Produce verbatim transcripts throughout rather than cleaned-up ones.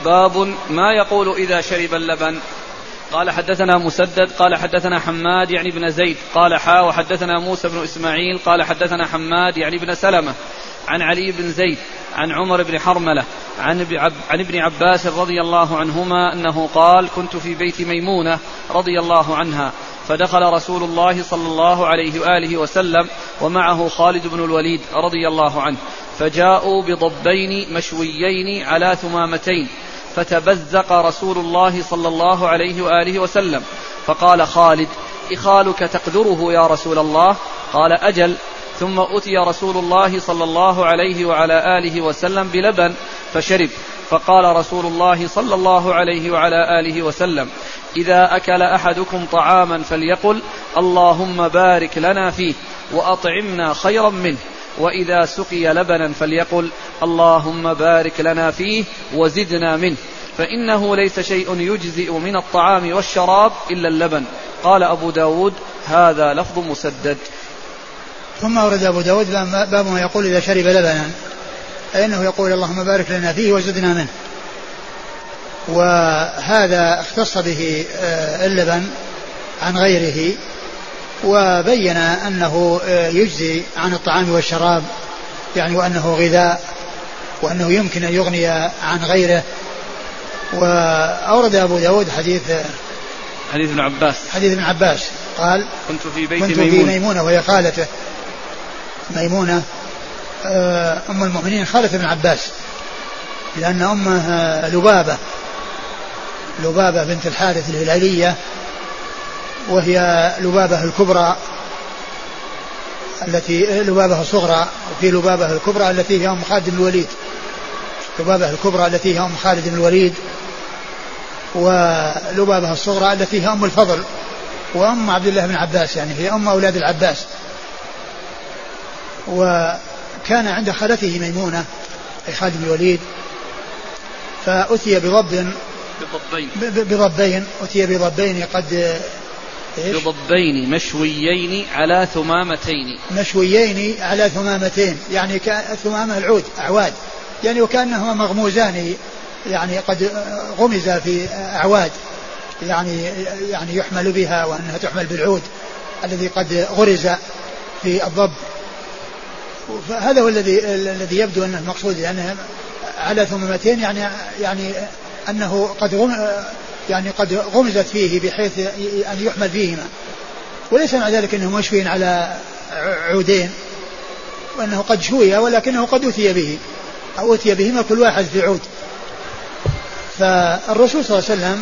باب ما يقول إذا شرب اللبن. قال حدثنا مسدد قال حدثنا حماد يعني بن زيد قال حا وحدثنا موسى بن إسماعيل قال حدثنا حماد يعني بن سلمة عن علي بن زيد عن عمر بن حرملة عن ابن عباس رضي الله عنهما أنه قال كنت في بيت ميمونة رضي الله عنها فدخل رسول الله صلى الله عليه وآله وسلم ومعه خالد بن الوليد رضي الله عنه فجاءوا بضبين مشويين على ثمامتين فتبزق رسول الله صلى الله عليه وآله وسلم فقال خالد إخالك تقدره يا رسول الله؟ قال أجل. ثم أتي رسول الله صلى الله عليه وعلى آله وسلم بلبن فشرب فقال رسول الله صلى الله عليه وعلى آله وسلم إذا أكل أحدكم طعاما فليقل اللهم بارك لنا فيه وأطعمنا خيرا منه وإذا سقي لبنا فليقل اللهم بارك لنا فيه وزدنا منه فإنه ليس شيء يجزئ من الطعام والشراب إلا اللبن. قال أبو داود هذا لفظ مسدد. ثم أورد أبو داود باب ما يقول إذا شرب لبنا فإنه يقول اللهم بارك لنا فيه وزدنا منه. وهذا اختص به اللبن عن غيره وبين أنه يجزي عن الطعام والشراب يعني وأنه غذاء وأنه يمكن أن يغني عن غيره. وأورد أبو داود حديث حديث ابن عباس حديث ابن عباس قال كنت في بيت كنت ميمونة, في ميمونة وهي خالته ميمونة أم المؤمنين خالة ابن عباس لأن أمها لبابة لبابة بنت الحارث الهلالية وهي لبابة الكبرى التي لبابة الصغرى وفي لبابة الكبرى التي هي أم خالد بن الوليد لبابة الكبرى التي هي أم خالد بن الوليد ولبابة الصغرى التي هي أم الفضل وأم عبد الله بن عباس يعني هي أم أولاد العباس. وكان عند خالته ميمونة أي خالد بن الوليد فأتي بضب بضبين بضبين أتي بضبين قد بضبين مشويين على ثمامتين مشويين على ثمامتين يعني كثمامة العود أعواد يعني وكأنهما مغموزان يعني قد غمز في أعواد يعني يعني يحمل بها وأنها تحمل بالعود الذي قد غرز في الضب. فهذا هو الذي الذي يبدو أنه المقصود لأنه على ثمامتين يعني يعني أنه قد غم يعني قد غمزت فيه بحيث أن يحمل فيهما وليس مع ذلك أنه مشوي على عودين وأنه قد شوي ولكنه قد أتي به أو أتي بهما كل واحد في عود. فالرسول صلى الله عليه وسلم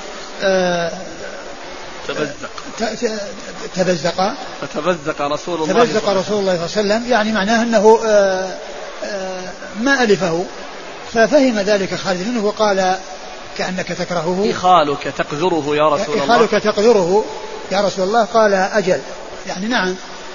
تبزق تبزق فتبزق رسول الله تبزق رسول الله صلى الله عليه وسلم يعني معناه أنه ما ألفه ففهم ذلك خالد منه وقال كأنك تكرهه إخالك تقذره يا رسول الله إخالك تقذره يا رسول الله قال أجل يعني نعم.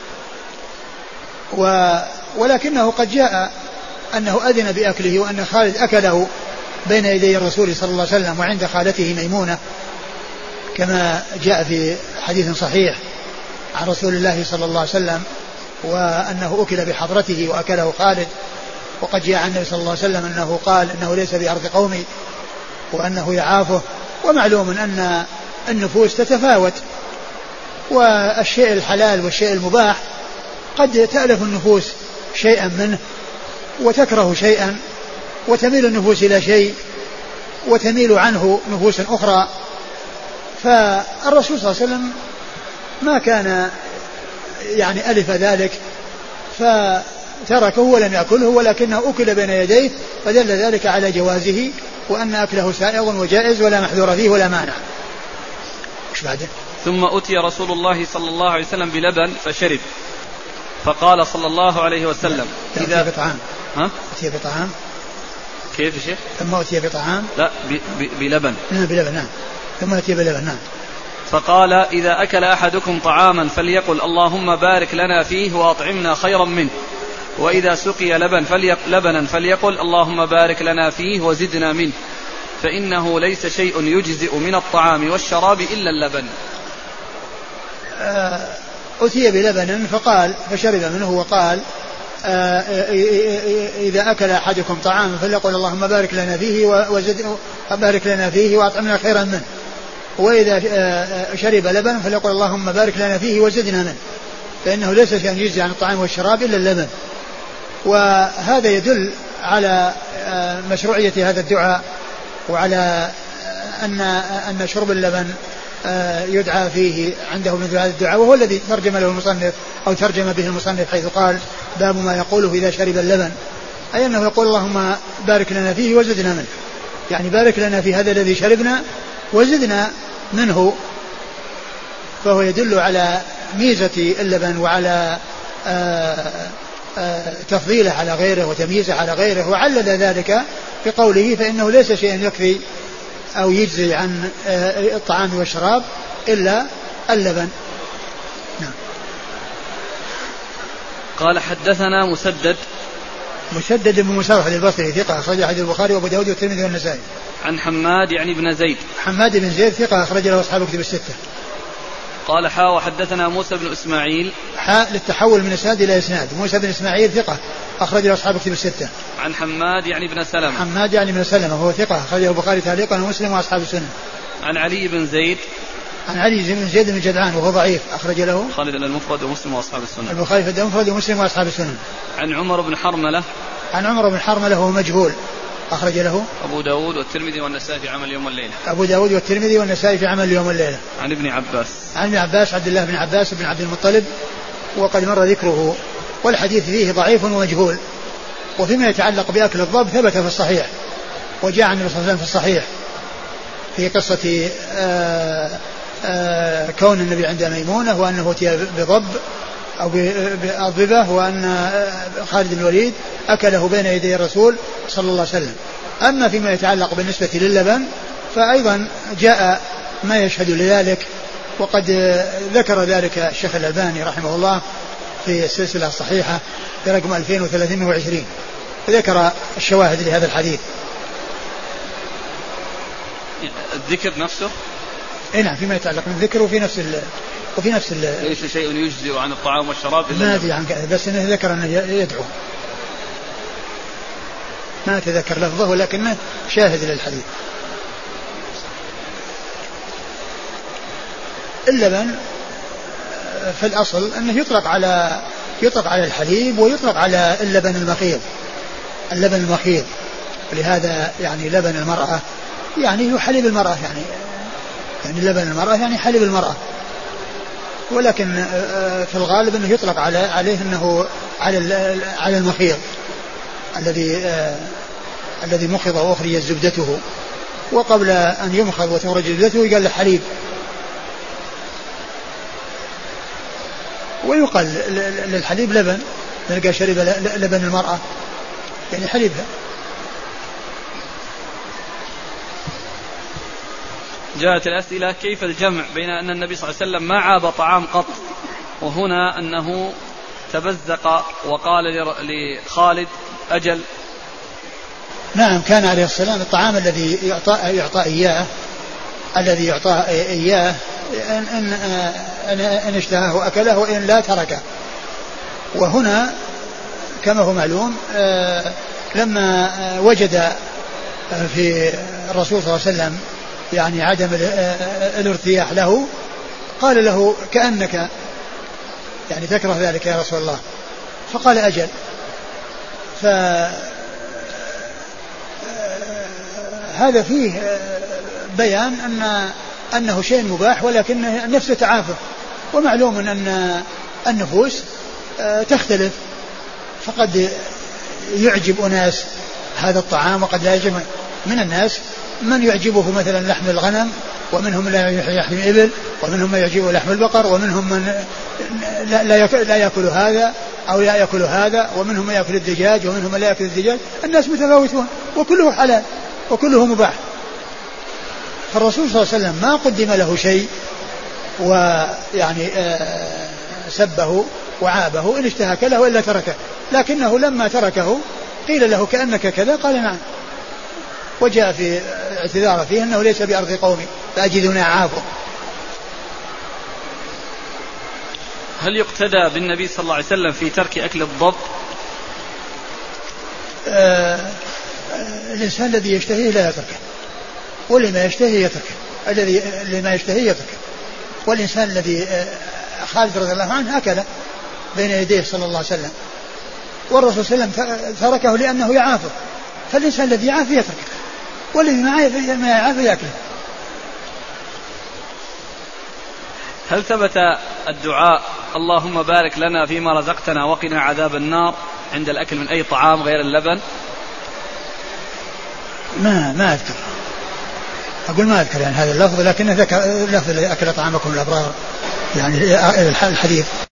و ولكنه قد جاء أنه أذن بأكله وأن خالد أكله بين يدي الرسول صلى الله عليه وسلم وعند خالته ميمونة كما جاء في حديث صحيح عن رسول الله صلى الله عليه وسلم وأنه أكل بحضرته وأكله خالد. وقد جاء عن النبي صلى الله عليه وسلم أنه قال أنه ليس بأرض قومي وأنه يعافه. ومعلوم أن النفوس تتفاوت والشيء الحلال والشيء المباح قد تألف النفوس شيئا منه وتكره شيئا وتميل النفوس إلى شيء وتميل عنه نفوس أخرى. فالرسول صلى الله عليه وسلم ما كان يعني ألف ذلك فتركه ولم يأكله ولكنه أكل بين يديه فدل ذلك على جوازه وأن أكله سائغ وجائز ولا محذور فيه ولا مانع. إيش بعده؟ ثم أتي رسول الله صلى الله عليه وسلم بلبن فشرب فقال صلى الله عليه وسلم إذا أتي بطعام ها؟ أتي بطعام كيف يا شيخ؟ ثم أتي بطعام لا ب... ب... بلبن نعم بلبن نعم ثم أتي بلبن نعم. فقال إذا أكل أحدكم طعاما فليقل اللهم بارك لنا فيه وأطعمنا خيرا منه وإذا سقي لبن فليق... لبنا فليقل اللهم بارك لنا فيه وزدنا منه فإنه ليس شيء يجزئ من الطعام والشراب إلا اللبن. أتي بلبن فقال فشرب منه وقال إذا أكل أحدكم طعاما فليقل اللهم بارك لنا فيه وزد بارك لنا فيه وأطعمنا خيرا منه، وإذا شرب لبن فليقل اللهم بارك لنا فيه وزدنا منه، فإنه ليس شيئا يجزي عن الطعام والشراب إلا اللبن. وهذا يدل على مشروعية هذا الدعاء، وعلى أن أن شرب اللبن يدعى فيه عنده مثل هذا الدعاء، وهو الذي ترجم له المصنف أو ترجم به المصنف حيث قال باب ما يقوله إذا شرب اللبن، أي أنه يقول اللهم بارك لنا فيه وزدنا منه، يعني بارك لنا في هذا الذي شربنا وزدنا منه. فهو يدل على ميزة اللبن وعلى آآ آآ تفضيله على غيره وتمييزه على غيره، وعلل ذلك بقوله فإنه ليس شيء يكفي أو يجزي عن الطعام والشراب إلا اللبن. نعم. قال حدثنا مسدد مسدد بن مسرهد البصري ثقة أخرج حديث البخاري وأبو داود والترمذي والنسائي. عن حماد يعني بن زيد حماد بن زيد ثقة أخرج له أصحاب كتب الستة. قال حاء وحدثنا موسى بن إسماعيل حاء للتحول من إسناد إلى إسناد. موسى بن إسماعيل ثقة أخرج له أصحاب كتب الستة. عن حماد يعني بن سلمة حماد يعني بن سلمة وهو ثقة أخرجه البخاري تعليقا ومسلم وأصحاب السنن. عن علي بن زيد عن علي بن زيد بن جدعان وهو ضعيف أخرج له خالد المفرد ومسلم وأصحاب السنن. البخاري في المفرد ومسلم وأصحاب السنن. عن عمر بن حرملة عن عمر بن حرملة وهو مجهول أخرج له أبو داود والترمذي والنسائي في عمل اليوم والليلة. أبو داود والترمذي والنسائي في عمل اليوم والليلة. عن ابن عباس عن ابن عباس عبد الله بن عباس بن عبد المطلب وقد مر ذكره، والحديث فيه ضعيف ومجهول. وفيما يتعلق بأكل الضب ثبت في الصحيح، وجاء عن النبي صلى الله عليه وسلم في الصحيح في قصة آآ آآ كون النبي عند ميمونة وأنه أتي بضب أو بأضبة، وأن خالد بن الوليد أكله بين يدي الرسول صلى الله عليه وسلم. أما فيما يتعلق بالنسبة للبن فأيضا جاء ما يشهد لذلك، وقد ذكر ذلك الشيخ الألباني رحمه الله في السلسلة الصحيحة برقم ألفين وثلاثمائة وعشرين، ذكر الشواهد لهذا الحديث. الذكر نفسه نعم فيما يتعلق من الذكر وفي نفس ال وفي نفس ال ليس شيء يجزئ عن الطعام والشراب ما أدري عن كذا، بس انه ذكر انه يدعو، ما أتذكر لفظه ولكنه شاهد للحديث. اللبن في الأصل أنه يطلق على يطلق على الحليب ويطلق على اللبن المخيض، اللبن المخيض، ولهذا يعني لبن المرأة يعني هو حليب المرأة، يعني يعني لبن المرأة يعني حليب المرأة، ولكن في الغالب أنه يطلق على عليه أنه على على المخيض الذي الذي مخض وأخرجت زبدته، وقبل أن يمخض وتخرج زبدته يقال له حليب. ويقال للحليب لبن، نلقى شرب لبن المرأة يعني حليبها. جاءت الأسئلة كيف الجمع بين أن النبي صلى الله عليه وسلم ما عاب طعام قط، وهنا أنه تبزق وقال لخالد أجل. نعم كان عليه السلام الطعام الذي يعطى, يعطى إياه الذي يعطى إياه إن, إن, إن, إن اشتهاه أكله وإن لا تركه. وهنا كما هو معلوم لما وجد في الرسول صلى الله عليه وسلم يعني عدم الارتياح له قال له كأنك يعني تكره ذلك يا رسول الله، فقال أجل. فهذا فيه بيان أن أنه شيء مباح ولكن النفس تعافى، ومعلوم أن النفوس تختلف، فقد يعجب أناس هذا الطعام وقد لا يعجب من الناس من يعجبه مثلا لحم الغنم، ومنهم لا يحم الإبل، ومنهم من يعجبه لحم البقر، ومنهم من لا يأكل هذا أو لا يأكل هذا، ومنهم من يأكل الدجاج ومنهم من لا يأكل الدجاج. الناس متفاوتون وكله حلال وكله مباح. فالرسول صلى الله عليه وسلم ما قدم له شيء ويعني سبه وعابه إن اشتهى كله وإلا تركه، لكنه لما تركه قيل له كأنك كذا قال نعم، وجاء في اعتذار فيه أنه ليس بأرض قومي فأجدني أعافه. هل يقتدى بالنبي صلى الله عليه وسلم في ترك أكل الضب آه الإنسان الذي يشتهيه لا يتركه، واللي ما يشتهي يتركه، الذي اللي ما يشتهي يتركه. والإنسان الذي خالد رضي الله عنه أكل بين يديه صلى الله عليه وسلم، والرسول صلى الله عليه وسلم تركه لأنه يعافه، فالإنسان الذي يعافي يتركه، والذي ما يعافي يأكله. هل ثبت الدعاء اللهم بارك لنا فيما رزقتنا وقنا عذاب النار عند الأكل من أي طعام غير اللبن؟ ما ما أذكر، أقول ما أذكر يعني هذا اللفظ، لكن ذكر لفظ أكل طعامكم الأبرار يعني الحديث.